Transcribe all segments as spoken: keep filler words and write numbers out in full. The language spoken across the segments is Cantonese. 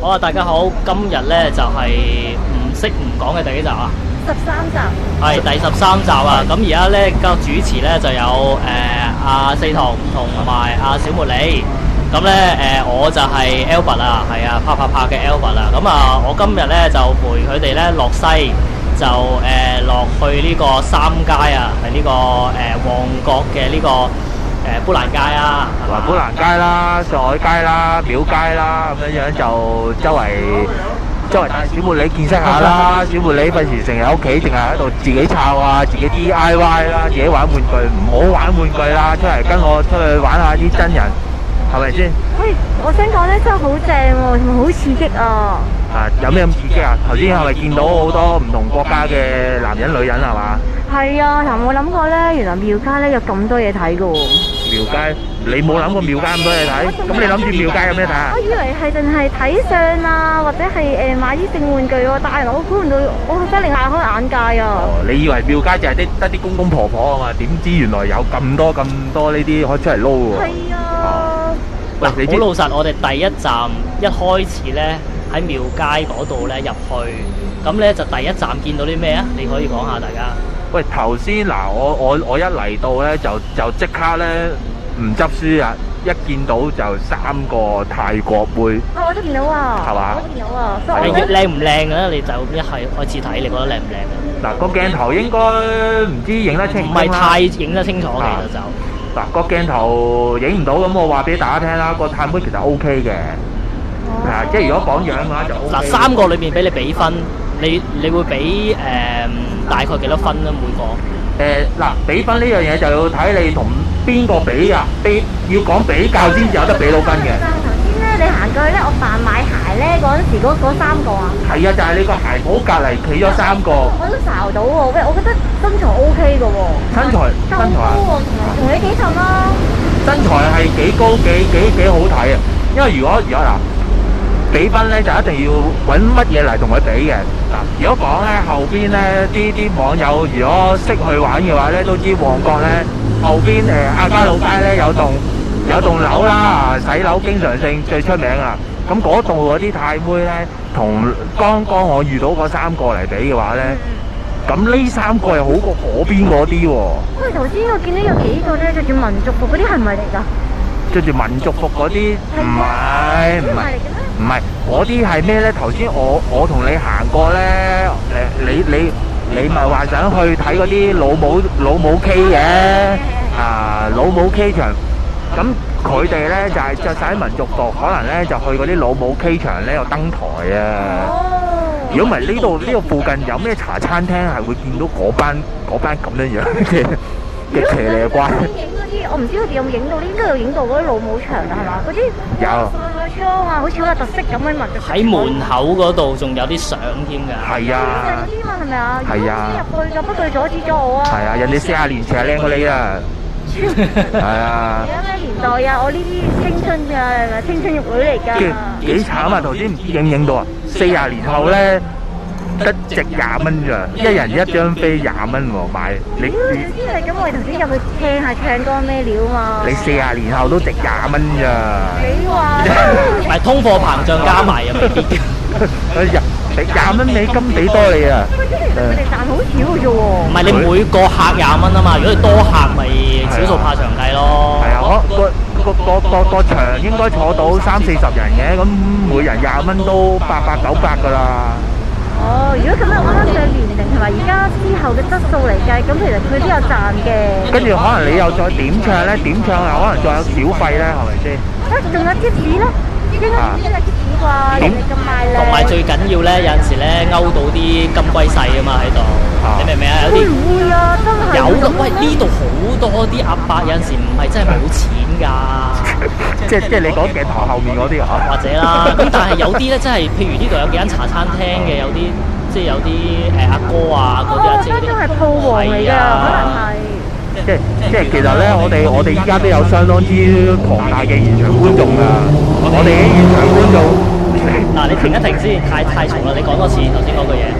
好啊，大家好，今日咧就係唔識唔講嘅第幾集啊？ 十三集。 係第十三集啊！咁而家咧個主持咧就有誒阿四彤同埋阿小茉莉。咁咧誒我就係 Albert 啊，係啊，啪啪啪嘅 Albert 啊。咁啊，我今日咧就陪佢哋咧落西，就誒落、呃、去呢個三街啊，係呢、這個誒、呃、旺角嘅呢、這個誒砵蘭街啊，係嘛？ 砵蘭街啦、上海街啦、廟街啦，咁樣樣就周圍周圍帶小茉莉見識下啦。小茉莉費事成日喺屋企，淨係喺度自己抄啊，自己 D I Y 啦，自己玩玩具，唔好玩玩具啦，出嚟跟我出去玩下啲真人，係咪先？ 喂，我想講咧，真係好正喎，同埋好刺激啊！ 啊，有咩咁刺激啊？頭先係咪見到好多唔同國家嘅男人女人係嘛？ 係啊，嗱，我諗過咧，原來廟街咧有咁多嘢睇㗎喎。 廟街，你冇諗過廟街咁多嘢睇？咁你諗住廟街有咩睇啊？ 我以為係淨係睇相啊，或者係誒買啲性玩具喎，但係我估唔到，我真係大開眼界啊！ 哦，你以為廟街就係啲得啲公公婆婆啊嘛？點知原來有咁多咁多呢啲可以出嚟撈喎？ 係啊！ 喂，你知好老實，我哋第一站一開始咧喺廟街嗰度咧入去，咁咧就第一站見到啲咩啊？你可以講下大家。 喂，頭先嗱，我我我一嚟到咧就就即刻咧唔執輸啊！一見到就三個泰國妹， 啊，我都見到啊， 係嘛我都見到啊，所你以我覺得靚唔靚啊？你就一係開始睇，你覺得靚唔靚啊？ 嗱個鏡頭應該唔知影得清唔係唔清啦。 太影得清楚，其實就嗱個鏡頭影唔到，咁我話俾大家聽啦，個泰妹其實 O K 嘅，係啊，即係如果講樣嘅話就 O K。 嗱三個裏邊俾你比分，你你會俾誒、呃、大概幾多分咧？每個？ 誒嗱，比分呢樣嘢就要睇你同邊個比啊，比要講比較先至有得俾到分嘅。 頭先咧，你行過去咧，我扮買鞋咧嗰陣時，嗰嗰三個啊， 係啊，就係你個鞋鋪隔離企咗三個， 我都睄到喎。喂，我覺得身材 O K 嘅喎， 身材夠身材高喎，同埋同你幾襯啦。 身材係幾高幾幾幾好睇啊！因為如果如果嗱比分咧，就一定要揾乜嘢嚟同佢比嘅嗱。如果講咧後邊咧啲啲網友如果識去玩嘅話咧，都知旺角咧後邊誒亞皆老街咧有棟有棟樓啦，啊洗樓經常性最出名啊！咁嗰度嗰啲泰妹咧，同剛剛我遇到嗰三個嚟比嘅話咧，咁呢三個係好過嗰邊嗰啲喎。 喂，頭先我見到有幾個咧着住民族服嗰啲係咪嚟㗎？ 着住民族服嗰啲唔係唔係唔係，嗰啲係咩咧？頭先我我同你行過咧，誒你你你咪話想去睇嗰啲老母老母 K 嘅啊老母 K 場，咁佢哋咧就係着晒民族服，可能咧就去嗰啲老母 K 場咧有登台啊。 哦。 如果唔係呢度呢度附近有咩茶餐廳係會見到嗰班嗰班咁樣樣嘅嘅騎呢怪？ 影嗰啲，我唔知佢哋有冇影到，應該有影到嗰啲老母場啊，係嘛？嗰啲有裝啊，好似好有特色咁嘅民族服。 喺門口嗰度仲有啲相添㗎。 係啊。 嗰啲嘛係咪啊？ 係啊入去㗎，不過佢阻止咗我啊。 係啊，人哋四十年前係靚過你啊！係啊而，家咩年代啊？我呢啲青春㗎，青春玉女嚟㗎。 幾幾慘啊！頭先唔知影唔影到啊？四十年後咧，得值廿蚊咋，一人一張飛廿蚊喎買。你屌，你知係咁，我哋頭先入去聽下唱歌咩料嘛？ 你四十年後都值廿蚊咋？ 你話唔係通貨膨脹加埋又未必嘅。 哎呀，俾廿蚊美金俾多你啊！ 喂，即係其實佢哋賺好少嘅啫喎。 唔係你每個客廿蚊啊嘛，如果你多客咪少數怕長計咯。 係啊，我個個個個個場應該坐到三四十人嘅，咁每人廿蚊都八百九百㗎啦。 哦，如果咁樣按翻上年齡同埋而家之後嘅質素嚟計，咁其實佢都有賺嘅。 跟住可能你又再點唱咧，點唱啊，可能再有小費咧，係咪先？ 啊，仲有貼士咧，應該點知有貼士啩？人哋咁賣靚。 同埋最緊要咧，有陣時咧勾到啲金龜婿啊嘛喺度，你明唔明啊？有啲會唔會啊？真係有㗎，喂呢度好多啲阿伯有陣時唔係真係冇錢㗎， 即係即係你講鏡頭後面嗰啲啊？ 或者啦。咁但係有啲咧真係，譬如呢度有幾間茶餐廳嘅，有啲即係有啲誒阿哥啊嗰啲阿哦， 姐嗰啲真係鋪王嚟㗎，可能係。 即係即係其實咧，我哋我哋依家都有相當之龐大嘅現場觀眾㗎。我哋啲現場觀眾， 嗱，你停一停先，太太重啦！你講多次頭先嗰句嘢。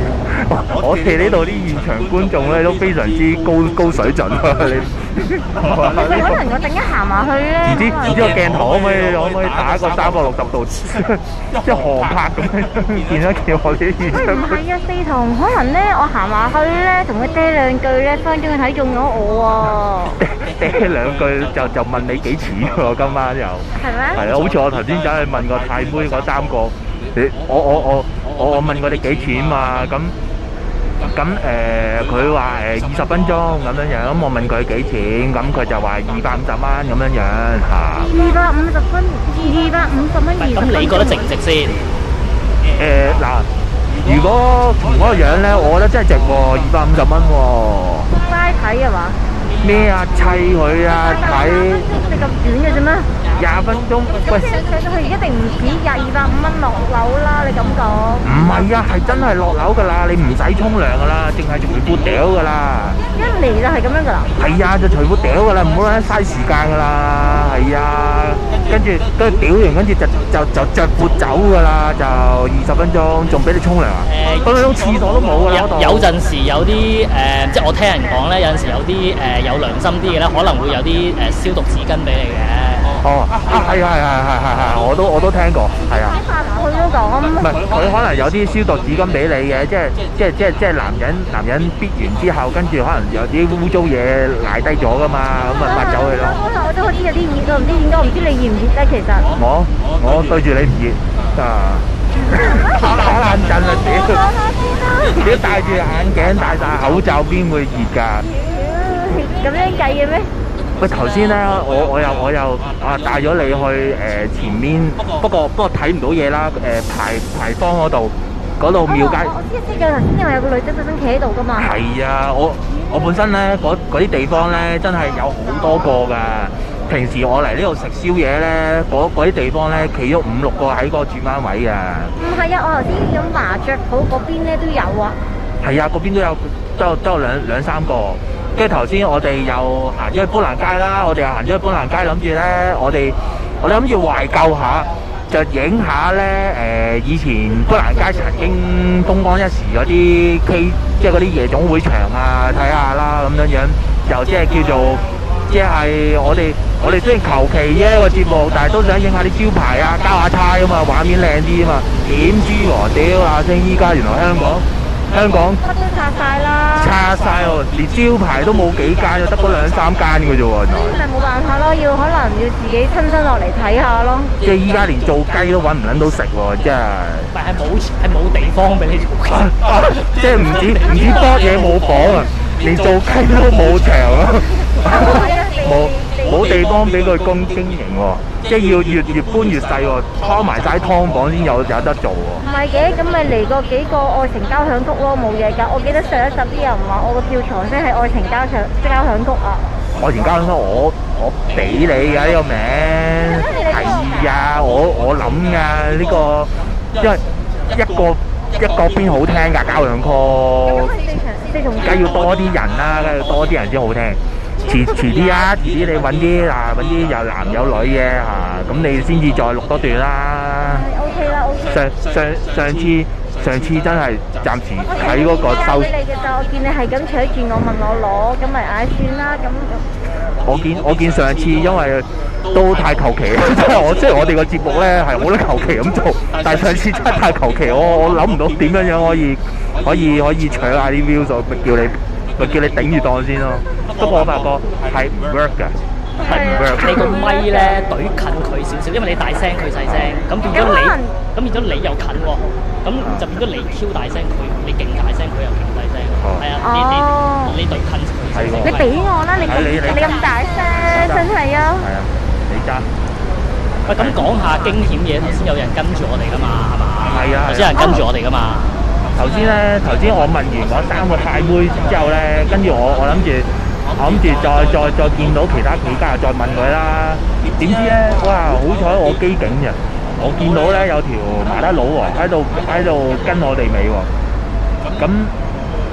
我哋呢度啲現場觀眾咧都非常之高高水準啊！你可能我陣間行埋去咧， 唔知唔知個鏡頭可唔可以可唔可以打一個三百六十度，即係航拍咁樣見一見我哋啲現喂， 場唔係啊，四同可能咧，我行埋去咧，同佢嗲兩句咧，分鐘佢睇中咗我嗲嗲兩句就就問你幾錢喎？今晚又喎，係咩？ 係啊，好似我頭先走去問個太妹嗰三個，你我我我我我問佢哋幾錢嘛？咁咁誒，佢話誒二十分鐘咁樣樣，咁我問佢幾錢，咁佢就話二百五十蚊咁樣樣嚇。 二百五十分，二百五十蚊，二十咁分鐘。 你覺得值唔值先？ 誒嗱，如果同嗰個樣咧，我覺得真係值喎，二百五十蚊喎。 齋睇係嘛？ 咩啊？砌佢啊！睇你咁短嘅啫咩？ 廿分鐘，喂， 上上到去一定唔止廿二百五蚊落樓啦！你咁講。 唔係啊，係真係落樓㗎啦，你唔使沖涼㗎啦，淨係除褲屌㗎啦。 一嚟就係咁樣㗎啦。 係啊，就除褲屌㗎啦，唔好撚嘥時間㗎啦。係啊，跟住跟住屌完，跟住就就就著褲走㗎啦，就二十分鐘，仲俾你沖涼啊？ 誒嗰種廁所都冇㗎啦，嗰度。 有有陣時有啲誒，即係我聽人講咧，有陣時有啲誒有良心啲嘅咧，可能會有啲誒消毒紙巾俾你嘅。 哦，啊係係係係係係，我都我都聽過，係啊。 佢都講。 唔係，佢可能有啲消毒紙巾俾你嘅，即係即係即係即係男人男人逼完之後，跟住可能有啲污糟嘢賴低咗噶嘛，咁咪抹走佢咯。 我我都好似有啲熱咯，唔知點解，唔知你熱唔熱咧？其實。 我我對住你唔熱啊，打冷震啊屌！你戴住眼鏡戴晒口罩，邊會熱㗎？ 咁樣計嘅咩？ 喂，頭先咧，我我又我又啊帶咗你去誒、呃、前面，不過不過睇唔到嘢啦。誒、呃、牌牌坊嗰度嗰度廟街。 我知知嘅，頭先因為有個女仔特登企喺度噶嘛。 係啊，我我本身咧嗰啲地方咧真係有好多個㗎。平時我嚟呢度食宵夜咧，嗰啲地方咧企咗五六個喺個轉彎位㗎。 唔係啊，我頭先咁麻雀鋪嗰邊咧都有啊。 係啊，嗰邊都有都有都有兩兩三個。跟住頭先我哋又行咗去砵蘭街啦，我哋又行咗去砵蘭街，諗住咧，我哋我哋諗住懷舊下，就影下咧誒以前砵蘭街曾經風光一時嗰啲 K， 即係嗰啲夜總會場啊，睇下啦咁樣樣，又即係叫做即係我哋我哋雖然求其啫個節目，但係都想影下啲招牌啊，交下差啊嘛，畫面靚啲啊嘛，點知喎屌阿星依家原來香港。香港乜都拆晒啦， 拆晒喎，連招牌都冇幾間，就得嗰兩三間嘅啫喎。 咁咪冇辦法咯，要可能要自己親身落嚟睇下咯。 即係依家連做雞都揾唔撚到食喎，真係。 但係冇係冇地方俾你做雞， 即係唔止唔止多嘢冇房啊，連做雞都冇場咯，冇冇地方俾佢供經營喎。即係要越越搬越細喎，拖埋晒劏房先有有得做喎。 唔係嘅，咁咪嚟過幾個愛情交響曲咯，冇嘢㗎。我記得上一集啲人話我個票床先係愛情交響交響曲啊。 愛情交響曲我我俾你㗎呢個名，係啊，我我諗㗎呢個，因為一個一個邊好聽㗎交響曲， 咁係四場四重梗要多啲人啦，梗要多啲人先好聽。遲遲啲啊，遲啲你揾啲啊揾啲有男有女嘅嚇，咁你先至再錄多段啦。 係 OK 啦 OK。 上上上次上次真係暫時睇嗰個收。 我俾你嘅就，我見你係咁搶住我問我攞，咁咪唉算啦咁。 我見我見上次因為都太求其，即係我即係我哋個節目咧係好得求其咁做，但係上次真係太求其，我我諗唔到點樣樣可以可以可以搶下啲 view 數，咪叫你咪叫你頂住檔先咯。不過我發覺係唔 work 㗎，係唔 work。 你個咪咧對近佢少少，因為你大聲佢細聲，咁變咗你，咁變咗你又近喎，咁就變咗你 Q 大聲，佢你勁大聲，佢又勁細聲，係啊，你你你對近佢少少。 你俾我啦，你咁你咁大聲，真係啊！ 係啊，你揸。 喂，咁講下驚險嘢，頭先有人跟住我哋㗎嘛，係嘛？ 係啊。 頭先有人跟住我哋㗎嘛？ 頭先咧，頭先我問完嗰三個太妹之後咧，跟住我我諗住。我諗住再再再見到其他幾家再問佢啦，點知咧，哇！好彩我機警啫，我見到咧有條麻甩佬喎喺度喺度跟我哋尾喎，咁咁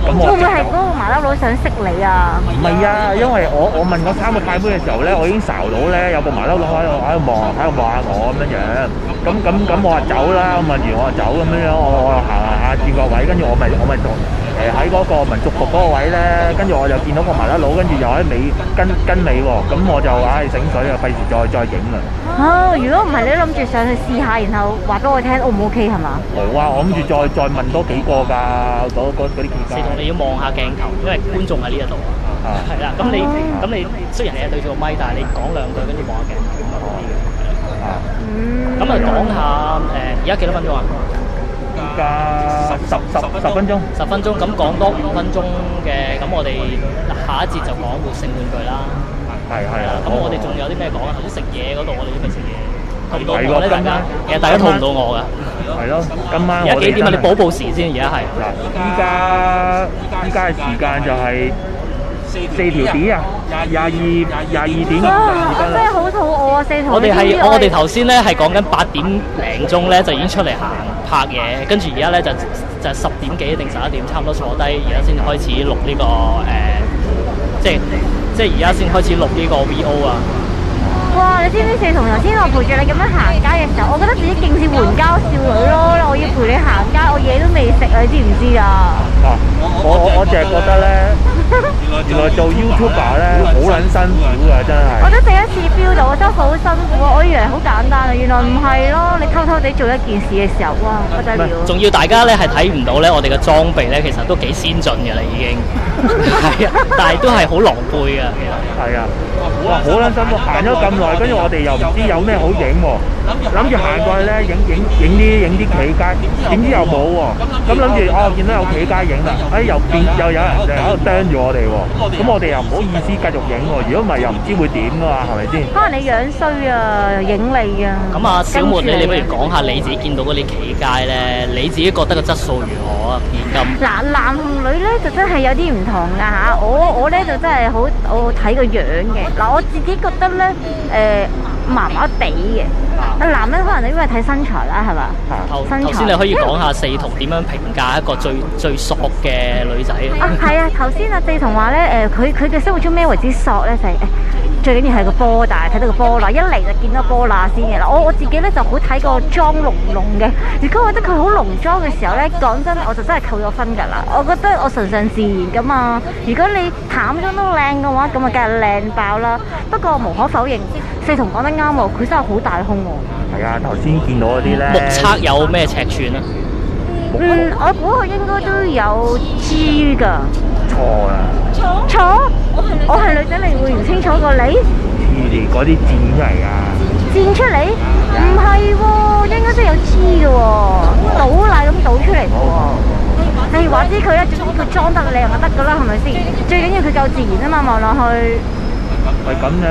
咁我會唔會係嗰個麻甩佬想識你啊？ 唔係啊，因為我我問我三個派妹嘅時候咧，我已經睄到咧有個麻甩佬喺度喺度望喺度望下我咁樣樣。咁咁咁我話走啦，問完我話走咁樣樣，我我行行下轉個位，跟住我咪我咪同誒喺嗰個民族服嗰個位咧，跟住我就見到個麻甩佬，跟住又喺尾跟跟尾喎，咁我就唉醒水啊，費事再再影啦。 哦，如果唔係你諗住上去試下，然後話俾我聽 O 唔 OK 係嘛？ 冇啊，我諗住再再問多幾個㗎，嗰嗰嗰啲企家。 四同你要望下鏡頭，因為觀眾喺呢一度啊。係啦，咁你咁你雖然你係對住個咪，但係你講兩句跟住望下鏡頭咁啊好啲嘅。 啊， 咁啊講下誒，而家幾多分鐘啊？ 而家十十十分鐘。 十分鐘，咁講多五分鐘嘅，咁我哋下一節就講活性玩具啦。 係係啊。 咁我哋仲有啲咩講啊？頭先食嘢嗰度，我哋都未食嘢，肚唔肚係喎餓咧？大家其實大家肚唔肚餓㗎？ 係咯，今晚而家幾點啊？你報報時先，而家係。 嗱，依家依家嘅時間就係四條點啊，廿二廿二點哇！我真係好肚餓啊，四同。 我哋係我哋頭先咧係講緊八點零鐘咧就已經出嚟行拍嘢，跟住而家咧就就十點幾定十一點，差唔多坐低，而家先開始錄呢、個誒、呃，即係即係而家先開始錄呢個 V O 啊！ 哇！你知唔知四同頭先我陪住你咁樣行街嘅時候，我覺得自己勁似援交少女咯！我要陪你行街，我嘢都未食啊！你知唔知啊？ 啊！我我我淨係覺得咧，原來做 YouTuber 咧好撚辛苦㗎，真係。 我都第一次 feel 到，我真係好辛苦啊！我以為好簡單啊，原來唔係咯！你偷偷地做一件事嘅時候，哇，不得了！ 仲要大家咧係睇唔到咧，我哋嘅裝備咧其實都幾先進嘅啦，已經係啊，但係都係好狼狽嘅，其實係啊！哇，好撚辛苦，行咗咁耐，跟住我哋又唔知有咩好影喎，諗住行過去咧影影影啲影啲企街，點知又冇喎。咁諗住哦，見到有企街影啦，哎又變又有人就喺度盯住我哋喎。咁我哋又唔好意思繼續影喎，如果唔係又唔知會點㗎嘛，係咪先？ 可能你樣衰啊，影你啊！ 咁啊，小沫你你不如講下你自己見到嗰啲企街咧，你自己覺得個質素如何啊？現今嗱，男同女咧就真係有啲唔同㗎嚇，我我咧就真係好我睇個樣嘅。嗱，我自己覺得咧誒麻麻地嘅。男人可能因為睇身材啦，係嘛？ 頭身材頭先你可以講下四同點樣評價一個最最索嘅女仔？ 啊，係啊！頭先阿四同話咧，誒佢佢嘅生活中咩為之索咧？就係、是、誒、最緊要係個波大，睇到個波乸，一嚟就見到波乸先嘅啦。我我自己咧就好睇個妝濃唔濃嘅。如果我覺得佢好濃妝嘅時候咧，講真，我就真係扣咗分㗎啦。我覺得我純上自然㗎嘛。如果你淡妝都靚嘅話，咁啊梗係靚爆啦。不過無可否認，四同講得啱喎，佢真係好大胸喎。 係啊，頭先見到嗰啲咧， 目測有咩尺寸啊？ 嗯，我估佢應該都有 G 㗎。 錯啦， 錯？我係女仔嚟，會唔清楚過你？ 黐線嗰啲剪出嚟㗎。 剪出嚟？唔係喎，應該真係有 G 嘅喎，倒奶咁倒出嚟嘅喎。係話知佢咧，總之佢裝得靚就得㗎啦，係咪先？最緊要佢夠自然啊嘛，望落去。 係咁樣，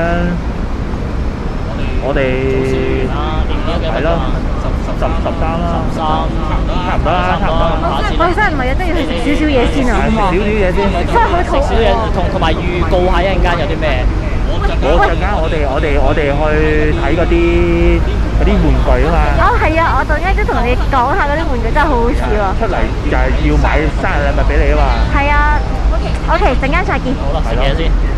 我哋係咯，十十十三啦， 三差唔多啦，差唔多啦。 我真係唔係啊，真係要食少少嘢先啊，好唔好？ 食少少嘢先。 真係好肚食少嘢，同同埋預告下一陣間有啲咩？ 嗰陣間我哋我哋我哋去睇嗰啲嗰啲玩具啊嘛。 哦，係啊，我陣間都同你講下嗰啲玩具真係好好笑啊！ 出嚟就係要買生日禮物俾你啊嘛。 係啊，OK，陣間再見。 好啦，食嘢先。